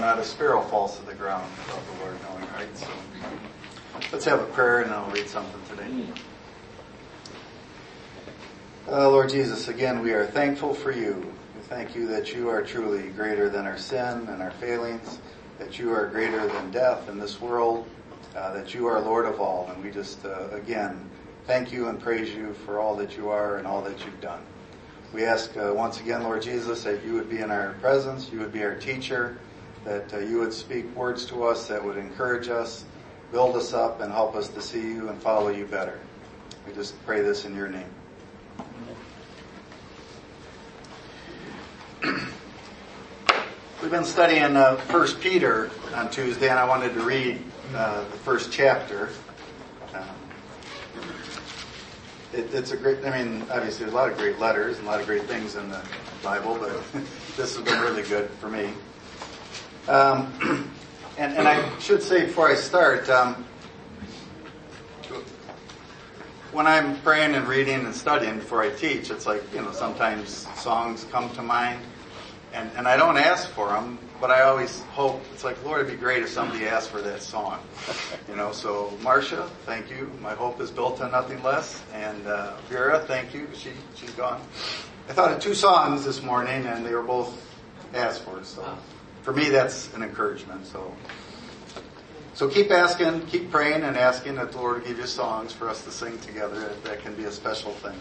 Not a sparrow falls to the ground without the Lord knowing, right? So let's have a prayer and I'll read something today. Lord Jesus, again, we are thankful for you. We thank you that you are truly greater than our sin and our failings, that you are greater than death in this world, that you are Lord of all. And we just, again, thank you and praise you for all that you are and all that you've done. We ask once again, Lord Jesus, that you would be in our presence, you would be our teacher, that you would speak words to us that would encourage us, build us up, and help us to see you and follow you better. We just pray this in your name. We've been studying 1 Peter on Tuesday, and I wanted to read the first chapter. It's a great, obviously there's a lot of great letters and a lot of great things in the Bible, but this has been really good for me. And I should say before I start, when I'm praying and reading and studying before I teach, it's like, sometimes songs come to mind, and I don't ask for them, but I always hope, it's like, Lord, it'd be great if somebody asked for that song. So Marcia, thank you. My hope is built on nothing less. And Vera, thank you. She's gone. I thought of 2 songs this morning, and they were both asked for, so for me, that's an encouragement. So keep asking, keep praying and asking that the Lord will give you songs for us to sing together. That can be a special thing.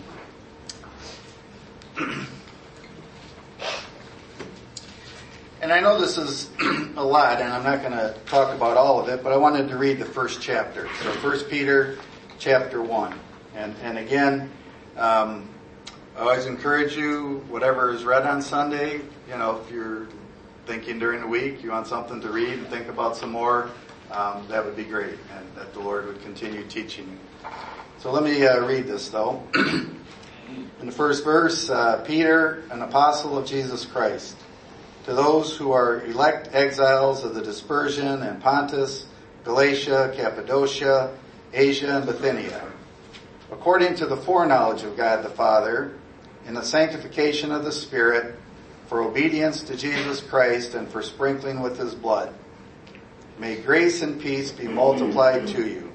And I know this is a lot, and I'm not going to talk about all of it, but I wanted to read the first chapter. So 1 Peter chapter 1. And again, I always encourage you, whatever is read on Sunday, if you're thinking during the week, you want something to read and think about some more, that would be great, and that the Lord would continue teaching you. So let me read this, though. In the first verse, Peter, an apostle of Jesus Christ, to those who are elect exiles of the dispersion in Pontus, Galatia, Cappadocia, Asia, and Bithynia, according to the foreknowledge of God the Father, in the sanctification of the Spirit, for obedience to Jesus Christ and for sprinkling with his blood. May grace and peace be multiplied to you.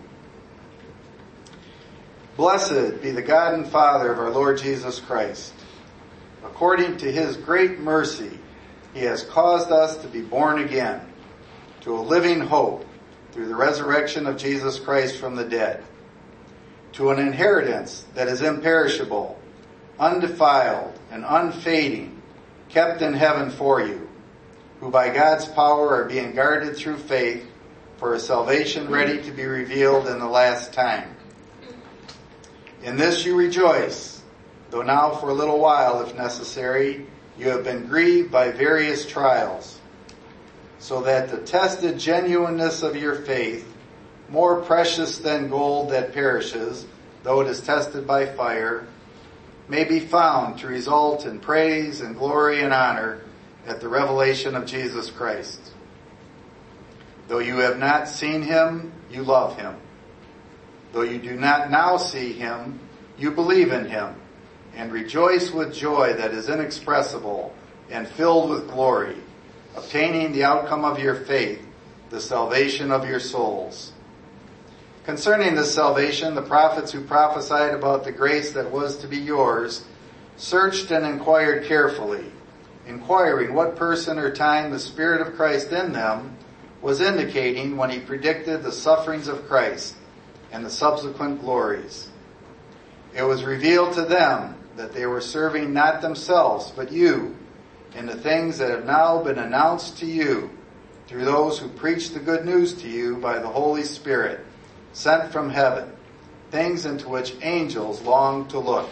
Blessed be the God and Father of our Lord Jesus Christ. According to his great mercy, he has caused us to be born again to a living hope through the resurrection of Jesus Christ from the dead, to an inheritance that is imperishable, undefiled, and unfading, kept in heaven for you, who by God's power are being guarded through faith for a salvation ready to be revealed in the last time. In this you rejoice, though now for a little while, if necessary, you have been grieved by various trials, so that the tested genuineness of your faith, more precious than gold that perishes, though it is tested by fire, may be found to result in praise and glory and honor at the revelation of Jesus Christ. Though you have not seen him, you love him. Though you do not now see him, you believe in him, and rejoice with joy that is inexpressible and filled with glory, obtaining the outcome of your faith, the salvation of your souls. Concerning this salvation, the prophets who prophesied about the grace that was to be yours searched and inquired carefully, inquiring what person or time the Spirit of Christ in them was indicating when he predicted the sufferings of Christ and the subsequent glories. It was revealed to them that they were serving not themselves, but you, in the things that have now been announced to you through those who preach the good news to you by the Holy Spirit, sent from heaven, things into which angels long to look.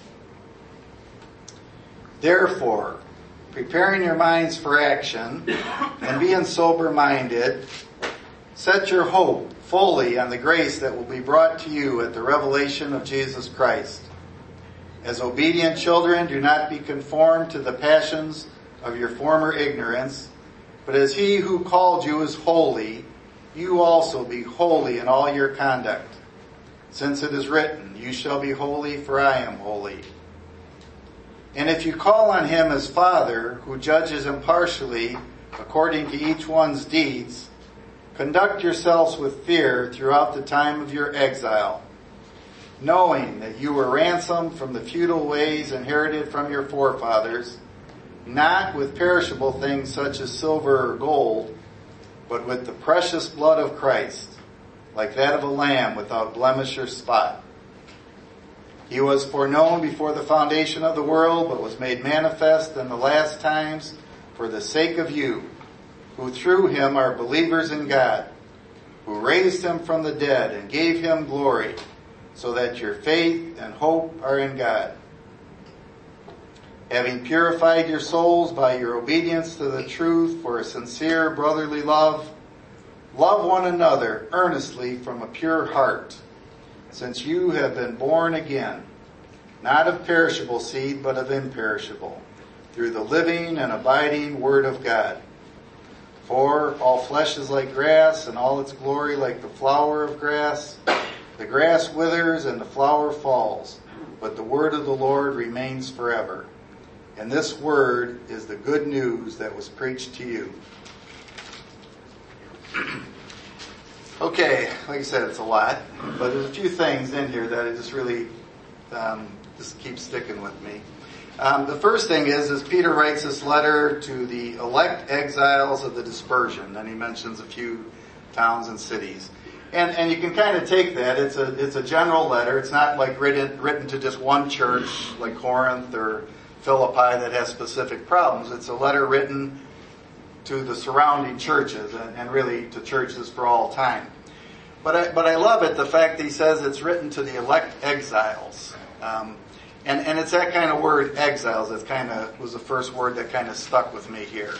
Therefore, preparing your minds for action, and being sober-minded, set your hope fully on the grace that will be brought to you at the revelation of Jesus Christ. As obedient children, do not be conformed to the passions of your former ignorance, but as he who called you is holy, you also be holy in all your conduct. Since it is written, you shall be holy, for I am holy. And if you call on him as Father, who judges impartially according to each one's deeds, conduct yourselves with fear throughout the time of your exile, knowing that you were ransomed from the futile ways inherited from your forefathers, not with perishable things such as silver or gold, but with the precious blood of Christ, like that of a lamb without blemish or spot. He was foreknown before the foundation of the world, but was made manifest in the last times for the sake of you, who through him are believers in God, who raised him from the dead and gave him glory, so that your faith and hope are in God. Having purified your souls by your obedience to the truth for a sincere brotherly love, love one another earnestly from a pure heart, since you have been born again, not of perishable seed, but of imperishable, through the living and abiding Word of God. For all flesh is like grass, and all its glory like the flower of grass. The grass withers and the flower falls, but the word of the Lord remains forever. And this word is the good news that was preached to you. Okay, like I said, it's a lot, but there's a few things in here that I just really just keep sticking with me. The first thing is Peter writes this letter to the elect exiles of the dispersion. Then he mentions a few towns and cities. And you can kind of take that. It's a general letter. It's not like written to just one church like Corinth or Philippi that has specific problems. It's a letter written to the surrounding churches and really to churches for all time. But I love it, the fact that he says it's written to the elect exiles. And it's that kind of word, exiles, that was the first word that kind of stuck with me here.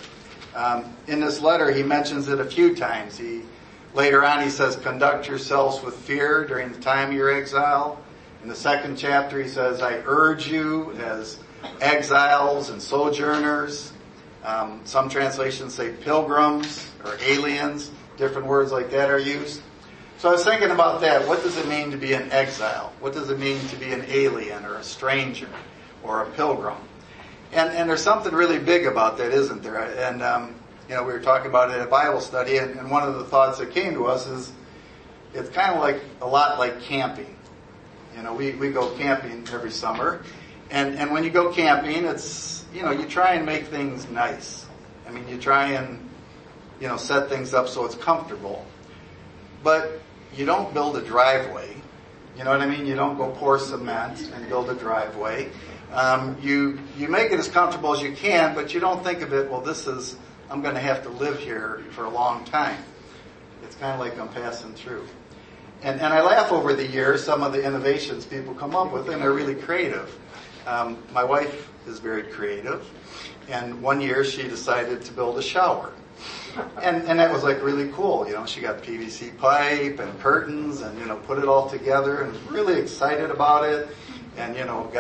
In this letter, he mentions it a few times. Later on, he says, conduct yourselves with fear during the time of your exile. In the second chapter, he says, I urge you as exiles and sojourners. Some translations say pilgrims or aliens. Different words like that are used. So I was thinking about that. What does it mean to be an exile? What does it mean to be an alien or a stranger or a pilgrim? And there's something really big about that, isn't there? And we were talking about it in a Bible study, and one of the thoughts that came to us is it's kind of like a lot like camping. We go camping every summer, and when you go camping, it's you try and make things nice. I mean, you try and set things up so it's comfortable, but you don't build a driveway. You know what I mean? You don't go pour cement and build a driveway. You make it as comfortable as you can, but you don't think of it, well, I'm going to have to live here for a long time. It's kind of like I'm passing through. And I laugh over the years, some of the innovations people come up with, and they're really creative. My wife is very creative, and one year she decided to build a shower. And that was like really cool. She got PVC pipe and curtains and, put it all together and was really excited about it. And,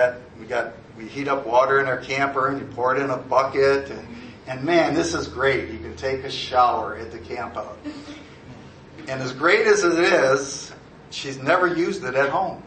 we heat up water in our camper and you pour it in a bucket and man, this is great. You can take a shower at the camp out. And as great as it is, she's never used it at home.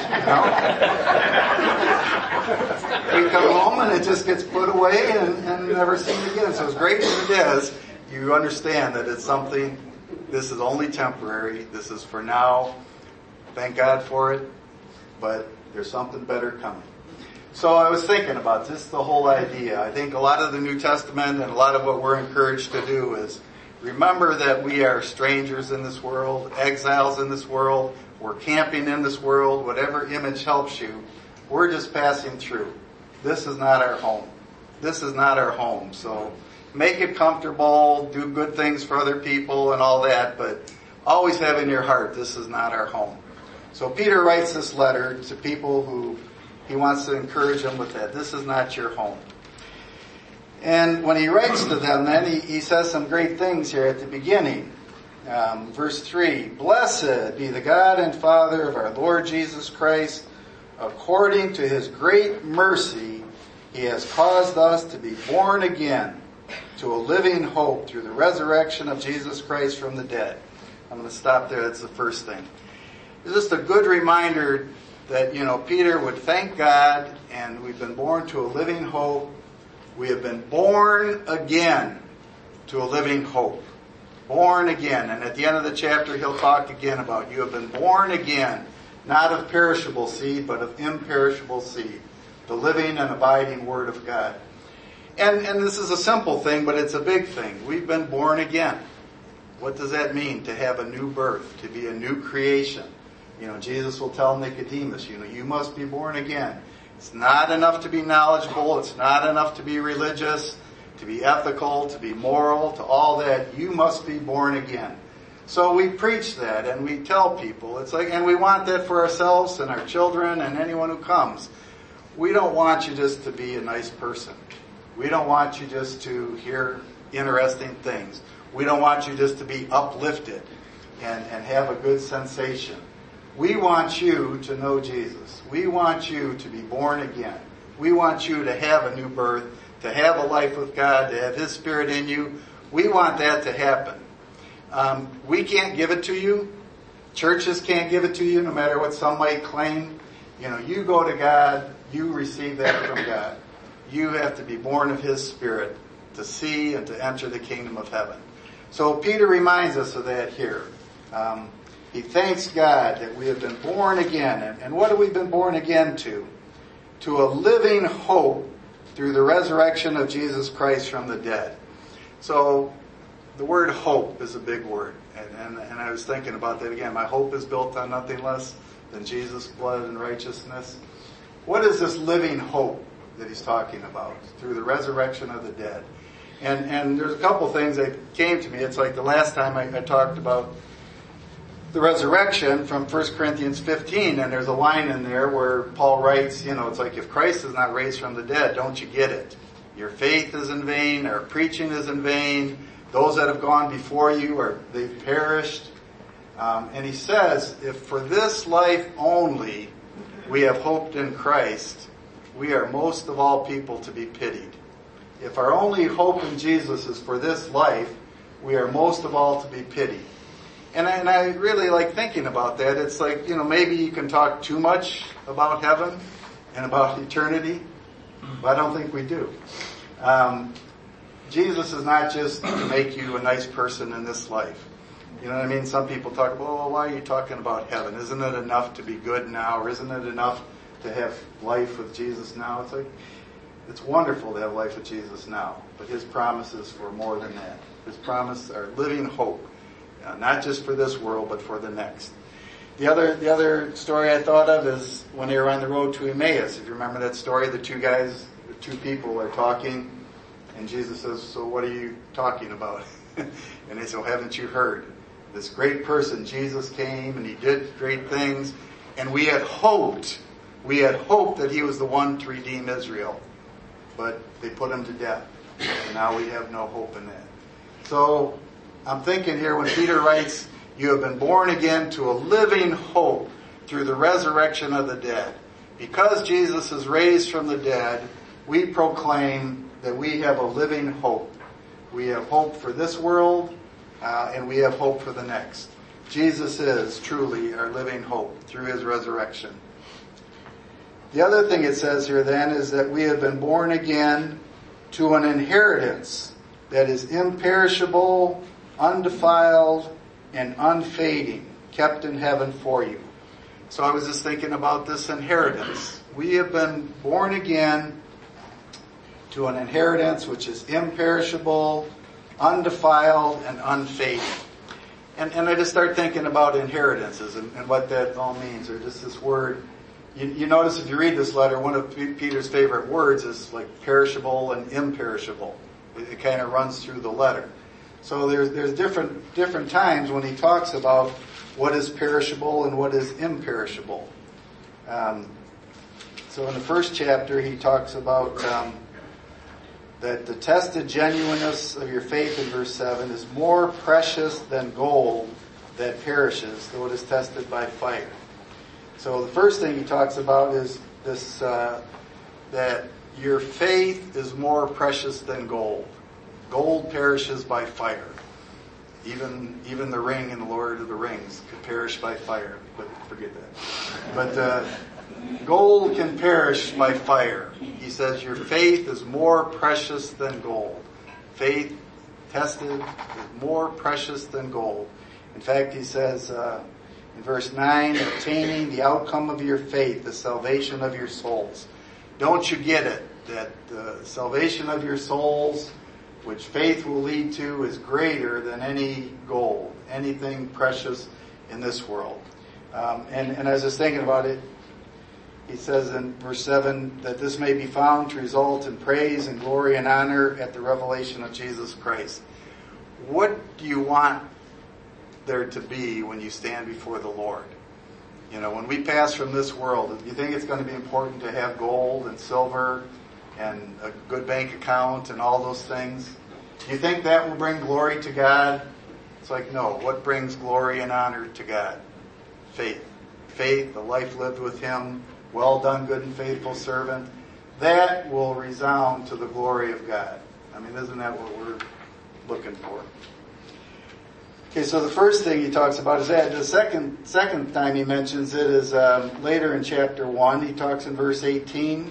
We come home and it just gets put away and never seen again. So as great as it is, you understand that it's something, this is only temporary, this is for now, thank God for it, but there's something better coming. So I was thinking about this, the whole idea. I think a lot of the New Testament and a lot of what we're encouraged to do is remember that we are strangers in this world, exiles in this world, we're camping in this world, whatever image helps you, we're just passing through. This is not our home. This is not our home, so make it comfortable, do good things for other people and all that, but always have in your heart, this is not our home. So Peter writes this letter to people who he wants to encourage them with that. This is not your home. And when he writes to them, then he says some great things here at the beginning. Verse 3, Blessed be the God and Father of our Lord Jesus Christ. According to his great mercy, he has caused us to be born again to a living hope through the resurrection of Jesus Christ from the dead. I'm going to stop there. That's the first thing. It's just a good reminder that, Peter would thank God, and we've been born to a living hope. We have been born again. to a living hope. Born again. And at the end of the chapter, he'll talk again about you have been born again, not of perishable seed, but of imperishable seed, the living and abiding Word of God. And this is a simple thing, but it's a big thing. We've been born again. What does that mean? To have a new birth, to be a new creation. Jesus will tell Nicodemus, you must be born again. It's not enough to be knowledgeable. It's not enough to be religious, to be ethical, to be moral, to all that. You must be born again. So we preach that and we tell people. And we want that for ourselves and our children and anyone who comes. We don't want you just to be a nice person. We don't want you just to hear interesting things. We don't want you just to be uplifted and have a good sensation. We want you to know Jesus. We want you to be born again. We want you to have a new birth, to have a life with God, to have His Spirit in you. We want that to happen. We can't give it to you. Churches can't give it to you, no matter what some might claim. You go to God, you receive that from God. You have to be born of His Spirit to see and to enter the kingdom of heaven. So Peter reminds us of that here. He thanks God that we have been born again. And what have we been born again to? To a living hope through the resurrection of Jesus Christ from the dead. So the word hope is a big word. And I was thinking about that again. My hope is built on nothing less than Jesus' blood and righteousness. What is this living hope that he's talking about? Through the resurrection of the dead. And there's a couple things that came to me. It's like the last time I talked about the resurrection from 1 Corinthians 15, and there's a line in there where Paul writes, it's like if Christ is not raised from the dead, don't you get it? Your faith is in vain, our preaching is in vain, those that have gone before you, they've perished. And he says, if for this life only we have hoped in Christ, we are most of all people to be pitied. If our only hope in Jesus is for this life, we are most of all to be pitied. And I really like thinking about that. It's like, maybe you can talk too much about heaven and about eternity, but I don't think we do. Jesus is not just to make you a nice person in this life. You know what I mean? Some people talk about, well, why are you talking about heaven? Isn't it enough to be good now? Or isn't it enough to have life with Jesus now? It's like, it's wonderful to have life with Jesus now, but His promises for more than that. His promises are living hope, not just for this world, but for the next. The other story I thought of is when they were on the road to Emmaus. If you remember that story, the two people are talking, and Jesus says, so what are you talking about? And they say, well, haven't you heard? This great person, Jesus came and He did great things, and we had hoped that He was the one to redeem Israel. But they put Him to death. And now we have no hope in that. So I'm thinking here when Peter writes, you have been born again to a living hope through the resurrection of the dead. Because Jesus is raised from the dead, we proclaim that we have a living hope. We have hope for this world, and we have hope for the next. Jesus is truly our living hope through His resurrection. The other thing it says here then is that we have been born again to an inheritance that is imperishable, undefiled, and unfading, kept in heaven for you. So I was just thinking about this inheritance. We have been born again to an inheritance which is imperishable, undefiled, and unfading. And I just start thinking about inheritances and what that all means, or just this word. You notice if you read this letter, one of Peter's favorite words is like perishable and imperishable. It kind of runs through the letter. So there's different times when he talks about what is perishable and what is imperishable. So in the first chapter, he talks about that the tested genuineness of your faith in verse 7 is more precious than gold that perishes, though it is tested by fire. So the first thing he talks about is this, that your faith is more precious than gold. Gold perishes by fire. Even the ring in the Lord of the Rings could perish by fire, but forget that. But gold can perish by fire. He says your faith is more precious than gold. Faith tested, is more precious than gold. In fact, he says in verse 9, obtaining the outcome of your faith, the salvation of your souls. Don't you get it? That the salvation of your souls, which faith will lead to, is greater than any gold, anything precious in this world. And as I was thinking about it, he says in verse 7 that this may be found to result in praise and glory and honor at the revelation of Jesus Christ. What do you want there to be when you stand before the Lord? You know, when we pass from this world, do you think it's going to be important to have gold and silver and a good bank account and all those things? Do you think that will bring glory to God? It's like, no. What brings glory and honor to God? Faith. Faith, the life lived with Him. Well done, good and faithful servant. That will resound to the glory of God. I mean, isn't that what we're looking for? Okay, so the first thing he talks about is that. The second time he mentions it is later in chapter 1. He talks in verse 18.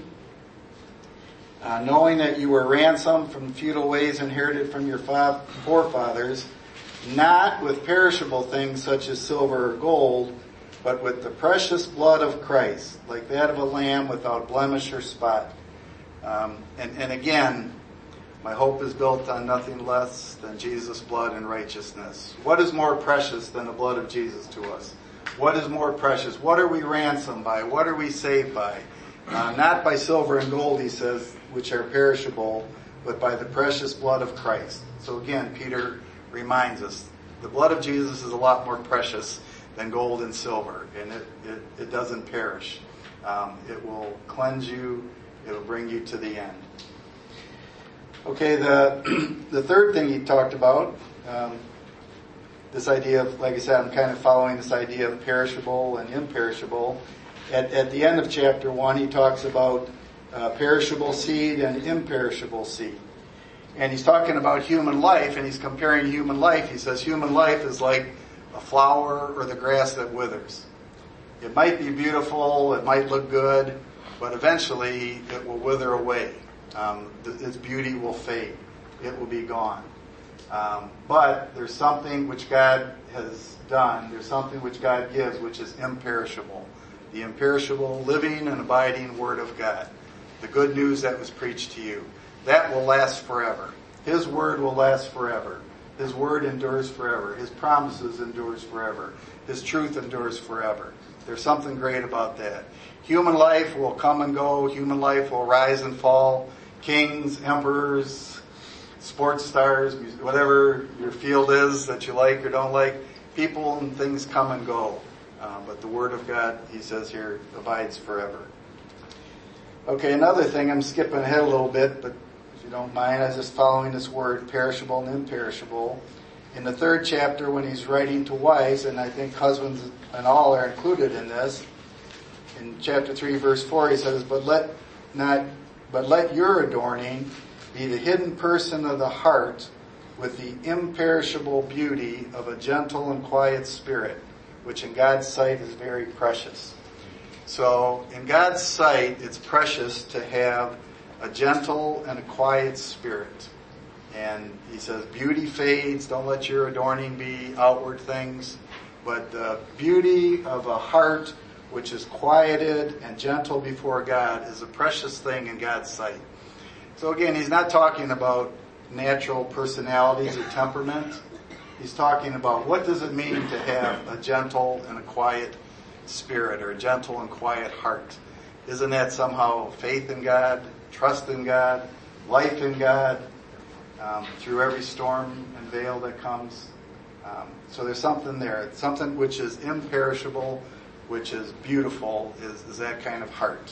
Knowing that you were ransomed from futile ways inherited from your forefathers, not with perishable things such as silver or gold, but with the precious blood of Christ, like that of a lamb without blemish or spot. And again, my hope is built on nothing less than Jesus' blood and righteousness. What is more precious than the blood of Jesus to us? What is more precious? What are we ransomed by? What are we saved by? Not by silver and gold, he says, which are perishable, but by the precious blood of Christ. So again, Peter reminds us, the blood of Jesus is a lot more precious than gold and silver, and it doesn't perish. It will cleanse you. It will bring you to the end. Okay, the third thing he talked about, this idea of, like I said, I'm kind of following this idea of perishable and imperishable. At the end of chapter 1, he talks about perishable seed and imperishable seed. And he's talking about human life, and he's comparing human life. He says human life is like a flower or the grass that withers. It might be beautiful, it might look good, but eventually it will wither away. Its beauty will fade. It will be gone. But there's something which God has done. There's something which God gives, which is imperishable. The imperishable, living and abiding Word of God. The good news that was preached to you. That will last forever. His Word will last forever. His Word endures forever. His promises endures forever. His truth endures forever. There's something great about that. Human life will come and go. Human life will rise and fall. Kings, emperors, sports stars, whatever your field is that you like or don't like, people and things come and go. But the Word of God, he says here, abides forever. Okay, another thing, I'm skipping ahead a little bit, but if you don't mind, I was just following this word, perishable and imperishable. In the 3rd chapter, when he's writing to wives, and I think husbands and all are included in this, in chapter 3, verse 4, he says, But let your adorning be the hidden person of the heart with the imperishable beauty of a gentle and quiet spirit, which in God's sight is very precious. So in God's sight, it's precious to have a gentle and a quiet spirit. And he says, beauty fades. Don't let your adorning be outward things. But the beauty of a heart which is quieted and gentle before God is a precious thing in God's sight. So again, he's not talking about natural personalities or temperament. He's talking about what does it mean to have a gentle and a quiet spirit, or a gentle and quiet heart. Isn't that somehow faith in God, trust in God, life in God, through every storm and veil that comes? So there's something there. Something which is imperishable, which is beautiful, is that kind of heart.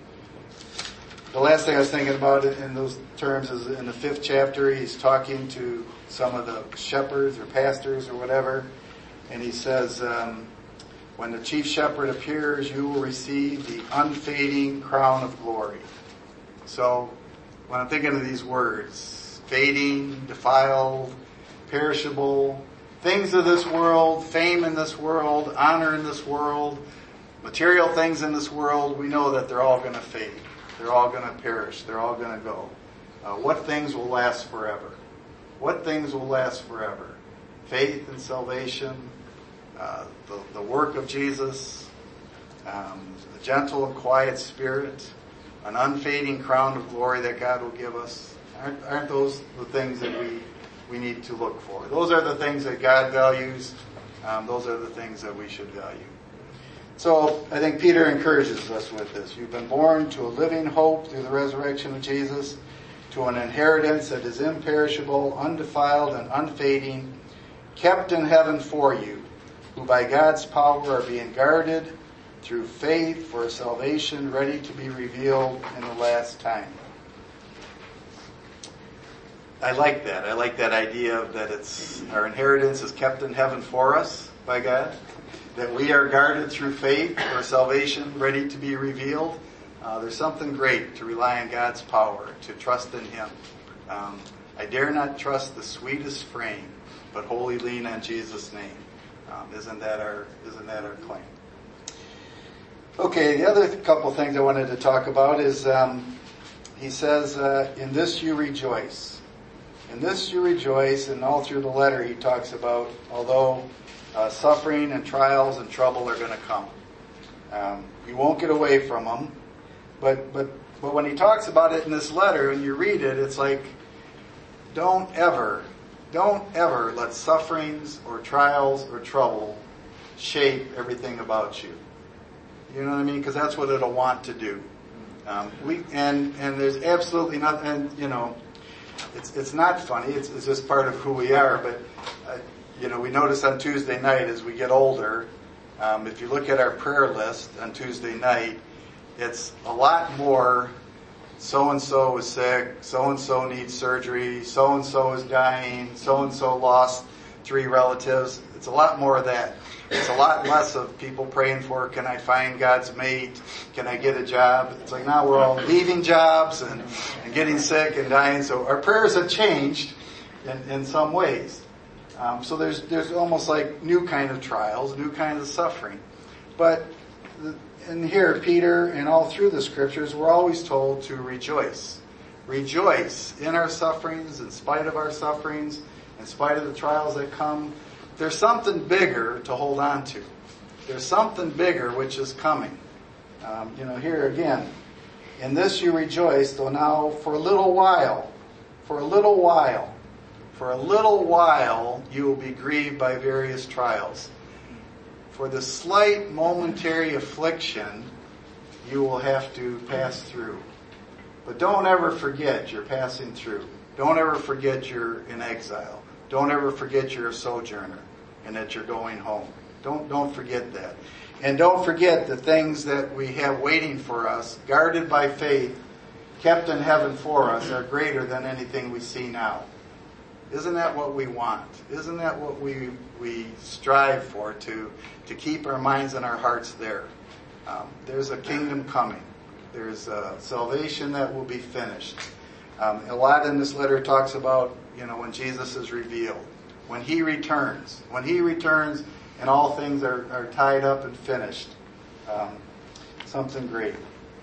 The last thing I was thinking about in those terms is in the 5th chapter, he's talking to some of the shepherds or pastors or whatever, and he says, when the chief shepherd appears, you will receive the unfading crown of glory. So when I'm thinking of these words, fading, defiled, perishable, things of this world, fame in this world, honor in this world, material things in this world, we know that they're all going to fade. They're all going to perish. They're all going to go. What things will last forever? What things will last forever? Faith and salvation, the work of Jesus, a gentle and quiet spirit, an unfading crown of glory that God will give us. Aren't those the things that we need to look for? Those are the things that God values. Those are the things that we should value. So I think Peter encourages us with this. You've been born to a living hope through the resurrection of Jesus, to an inheritance that is imperishable, undefiled, and unfading, kept in heaven for you, who by God's power are being guarded through faith for a salvation ready to be revealed in the last time. I like that. I like that idea that our inheritance is kept in heaven for us by God, that we are guarded through faith for salvation ready to be revealed. There's something great to rely on God's power, to trust in Him. I dare not trust the sweetest frame, but wholly lean on Jesus' name. Isn't that our claim? Okay, the other couple things I wanted to talk about is he says, in this you rejoice. In this you rejoice, and all through the letter he talks about, although suffering and trials and trouble are going to come. You won't get away from them. But when he talks about it in this letter, and you read it, it's like, don't ever let sufferings or trials or trouble shape everything about you. You know what I mean? Because that's what it'll want to do. And there's absolutely nothing, and, you know, it's not funny. It's just part of who we are. But, we notice on Tuesday night as we get older, if you look at our prayer list on Tuesday night, it's a lot more, so-and-so is sick, so-and-so needs surgery, so-and-so is dying, so-and-so lost 3 relatives. It's a lot more of that. It's a lot less of people praying for, can I find God's mate? Can I get a job? It's like now we're all leaving jobs and getting sick and dying. So our prayers have changed in some ways. So there's almost like new kind of trials, new kind of suffering. But in here, Peter and all through the scriptures, we're always told to rejoice. Rejoice in our sufferings, in spite of our sufferings, in spite of the trials that come. There's something bigger to hold on to. There's something bigger which is coming. Here again, in this you rejoice, though now for a little while you will be grieved by various trials. For the slight momentary affliction you will have to pass through. But don't ever forget you're passing through. Don't ever forget you're in exile. Don't ever forget you're a sojourner and that you're going home. Don't forget that. And don't forget the things that we have waiting for us, guarded by faith, kept in heaven for us, are greater than anything we see now. Isn't that what we want? Isn't that what we strive for, to keep our minds and our hearts there? There's a kingdom coming. There's a salvation that will be finished. A lot in this letter talks about, when Jesus is revealed, when He returns and all things are tied up and finished. Something great.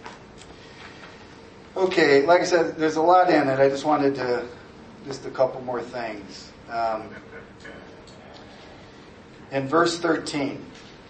Okay, like I said, there's a lot in it. I just wanted to, just a couple more things. In verse 13,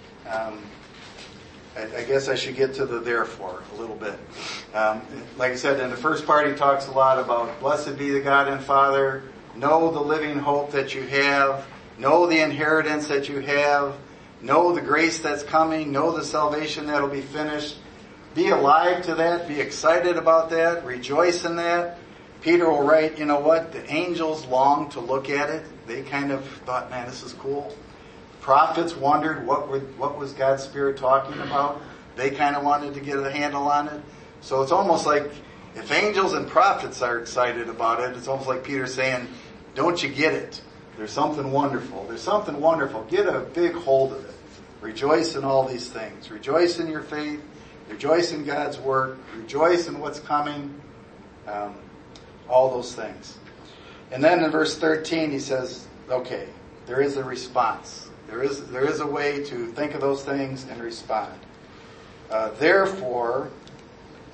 I guess I should get to the therefore a little bit. Like I said, in the first part he talks a lot about blessed be the God and Father, know the living hope that you have, know the inheritance that you have, know the grace that's coming, know the salvation that will be finished. Be alive to that, be excited about that, rejoice in that. Peter will write, you know what, the angels longed to look at it. They kind of thought, man, this is cool. Prophets wondered what was God's Spirit talking about. They kind of wanted to get a handle on it. So it's almost like if angels and prophets are excited about it, it's almost like Peter saying, don't you get it? There's something wonderful. There's something wonderful. Get a big hold of it. Rejoice in all these things. Rejoice in your faith. Rejoice in God's work. Rejoice in what's coming. All those things. And then in verse 13 he says, okay, there is a response. There is a way to think of those things and respond. Therefore,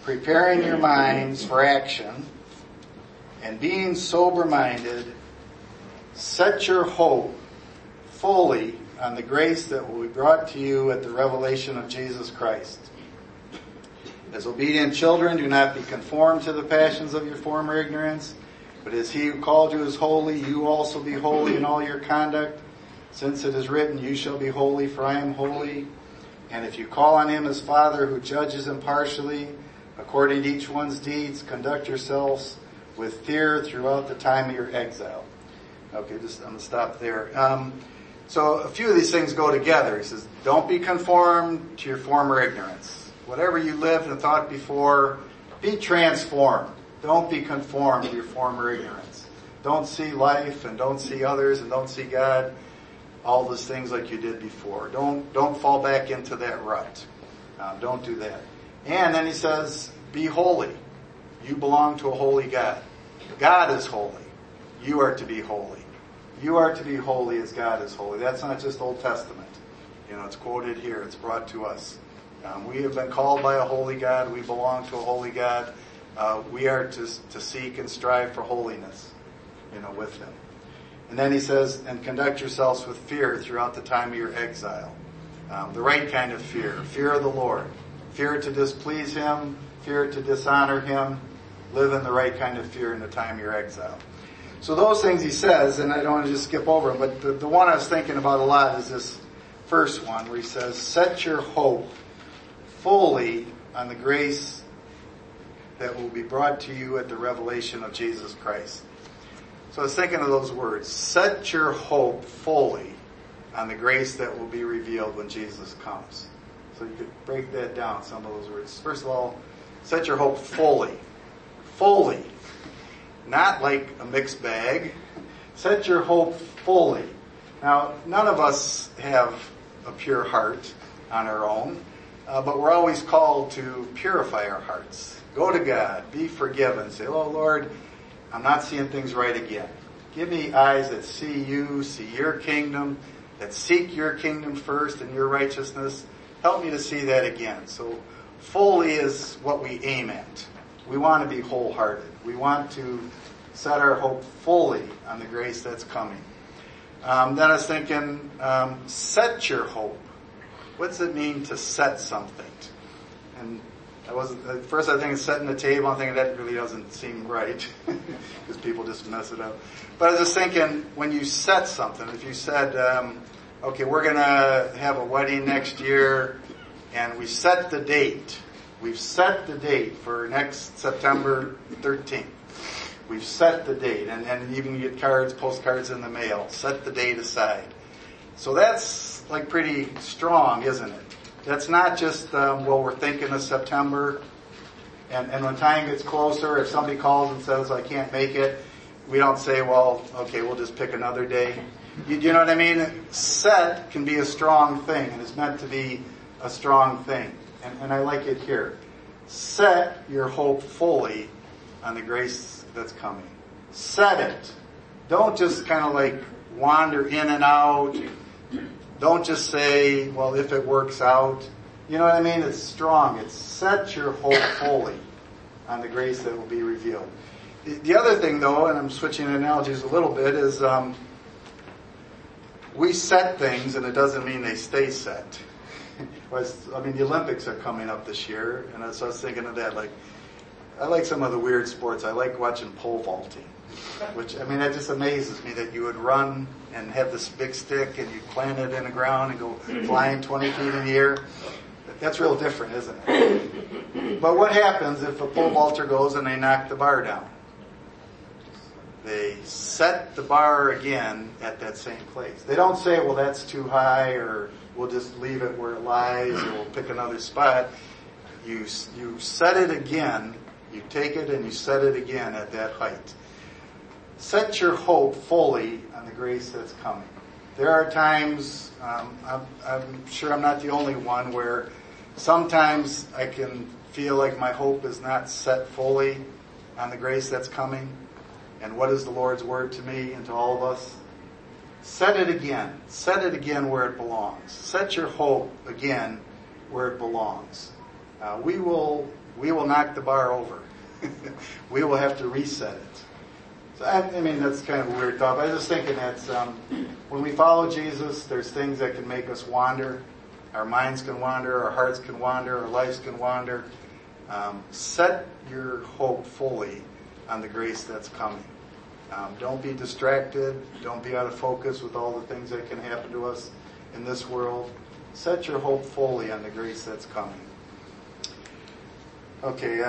preparing your minds for action and being sober-minded, Set your hope fully on the grace that will be brought to you at the revelation of Jesus Christ. As obedient children, do not be conformed to the passions of your former ignorance, but as he who called you is holy, you also be holy in all your conduct, since it is written, you shall be holy, for I am holy. And if you call on him as Father who judges impartially, according to each one's deeds, conduct yourselves with fear throughout the time of your exile. Okay, I'm going to stop there. So a few of these things go together. He says, don't be conformed to your former ignorance. Whatever you lived and thought before, be transformed. Don't be conformed to your former ignorance. Don't see life and don't see others and don't see God, all those things like you did before. Don't fall back into that rut. Don't do that. And then he says, be holy. You belong to a holy God. God is holy. You are to be holy. You are to be holy as God is holy. That's not just Old Testament. It's quoted here. It's brought to us. We have been called by a holy God. We belong to a holy God. We are to seek and strive for holiness, with him. And then he says, and conduct yourselves with fear throughout the time of your exile. The right kind of fear of the Lord. Fear to displease him, fear to dishonor him. Live in the right kind of fear in the time of your exile. So those things he says, and I don't want to just skip over them, but the one I was thinking about a lot is this first one where he says, set your hope fully on the grace that will be brought to you at the revelation of Jesus Christ. So I was thinking of those words. Set your hope fully on the grace that will be revealed when Jesus comes. So you could break that down, some of those words. First of all, set your hope fully. Fully. Not like a mixed bag. Set your hope fully. Now, none of us have a pure heart on our own, but we're always called to purify our hearts. Go to God, be forgiven. Say, oh Lord, I'm not seeing things right again. Give me eyes that see you, see your kingdom, that seek your kingdom first and your righteousness. Help me to see that again. So fully is what we aim at. We want to be wholehearted. We want to set our hope fully on the grace that's coming. Then I was thinking, set your hope. What's it mean to set something? And at first I think it's setting the table. I'm thinking that really doesn't seem right because people just mess it up. But I was just thinking, when you set something, if you said, okay, we're going to have a wedding next year, and we set the date. We've set the date for next September 13th. We've set the date, and even you get postcards in the mail. Set the date aside. So that's like pretty strong, isn't it? That's not just, we're thinking of September, and when time gets closer, if somebody calls and says, I can't make it, we don't say, well, okay, we'll just pick another day. You know what I mean? Set can be a strong thing, and it's meant to be a strong thing. And I like it here. Set your hope fully on the grace that's coming. Set it. Don't just kind of like wander in and out. Don't just say, well, if it works out. You know what I mean? It's strong. It's set your hope fully on the grace that will be revealed. The other thing, though, and I'm switching analogies a little bit, is we set things, and it doesn't mean they stay set. The Olympics are coming up this year, and so I was thinking of that. Like, I like some of the weird sports. I like watching pole vaulting, which, that just amazes me that you would run and have this big stick and you plant it in the ground and go flying 20 feet in the air. That's real different, isn't it? But what happens if a pole vaulter goes and they knock the bar down? They set the bar again at that same place. They don't say, well, that's too high, or we'll just leave it where it lies, or we'll pick another spot. You set it again, you take it and you set it again at that height. Set your hope fully on the grace that's coming. There are times, I'm sure I'm not the only one, where sometimes I can feel like my hope is not set fully on the grace that's coming. And what is the Lord's word to me and to all of us? Set it again. Set it again where it belongs. Set your hope again where it belongs. We will knock the bar over. We will have to reset it. So I mean, that's kind of a weird thought. But I was just thinking that when we follow Jesus, there's things that can make us wander. Our minds can wander, our hearts can wander, our lives can wander. Set your hope fully on the grace that's coming. Don't be distracted. Don't be out of focus with all the things that can happen to us in this world. Set your hope fully on the grace that's coming. Okay,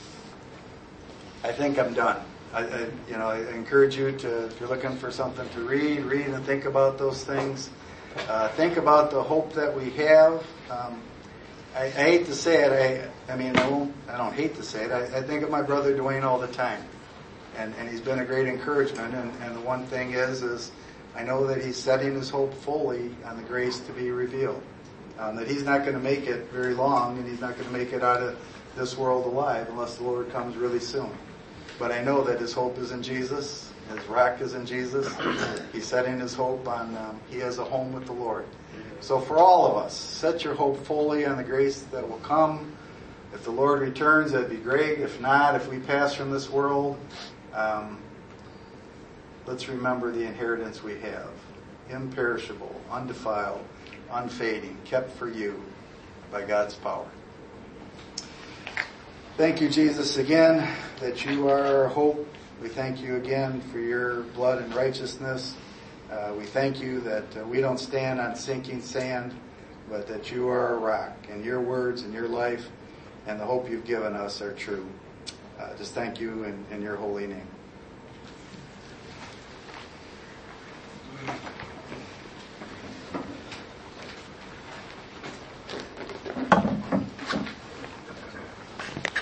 I think I'm done. I encourage you to, if you're looking for something to read and think about those things. Think about the hope that we have. I hate to say it. I don't hate to say it. I think of my brother Dwayne all the time, and he's been a great encouragement. And the one thing is I know that he's setting his hope fully on the grace to be revealed. That he's not going to make it very long, and he's not going to make it out of this world alive unless the Lord comes really soon. But I know that his hope is in Jesus. His rock is in Jesus. He's setting his hope on, he has a home with the Lord. So for all of us, set your hope fully on the grace that will come. If the Lord returns, that'd be great. If not, if we pass from this world, let's remember the inheritance we have. Imperishable, undefiled, unfading, kept for you by God's power. Thank you, Jesus, again, that you are our hope. We thank you again for your blood and righteousness. We thank you that we don't stand on sinking sand, but that you are a rock, and your words and your life and the hope you've given us are true. Just thank you in your holy name.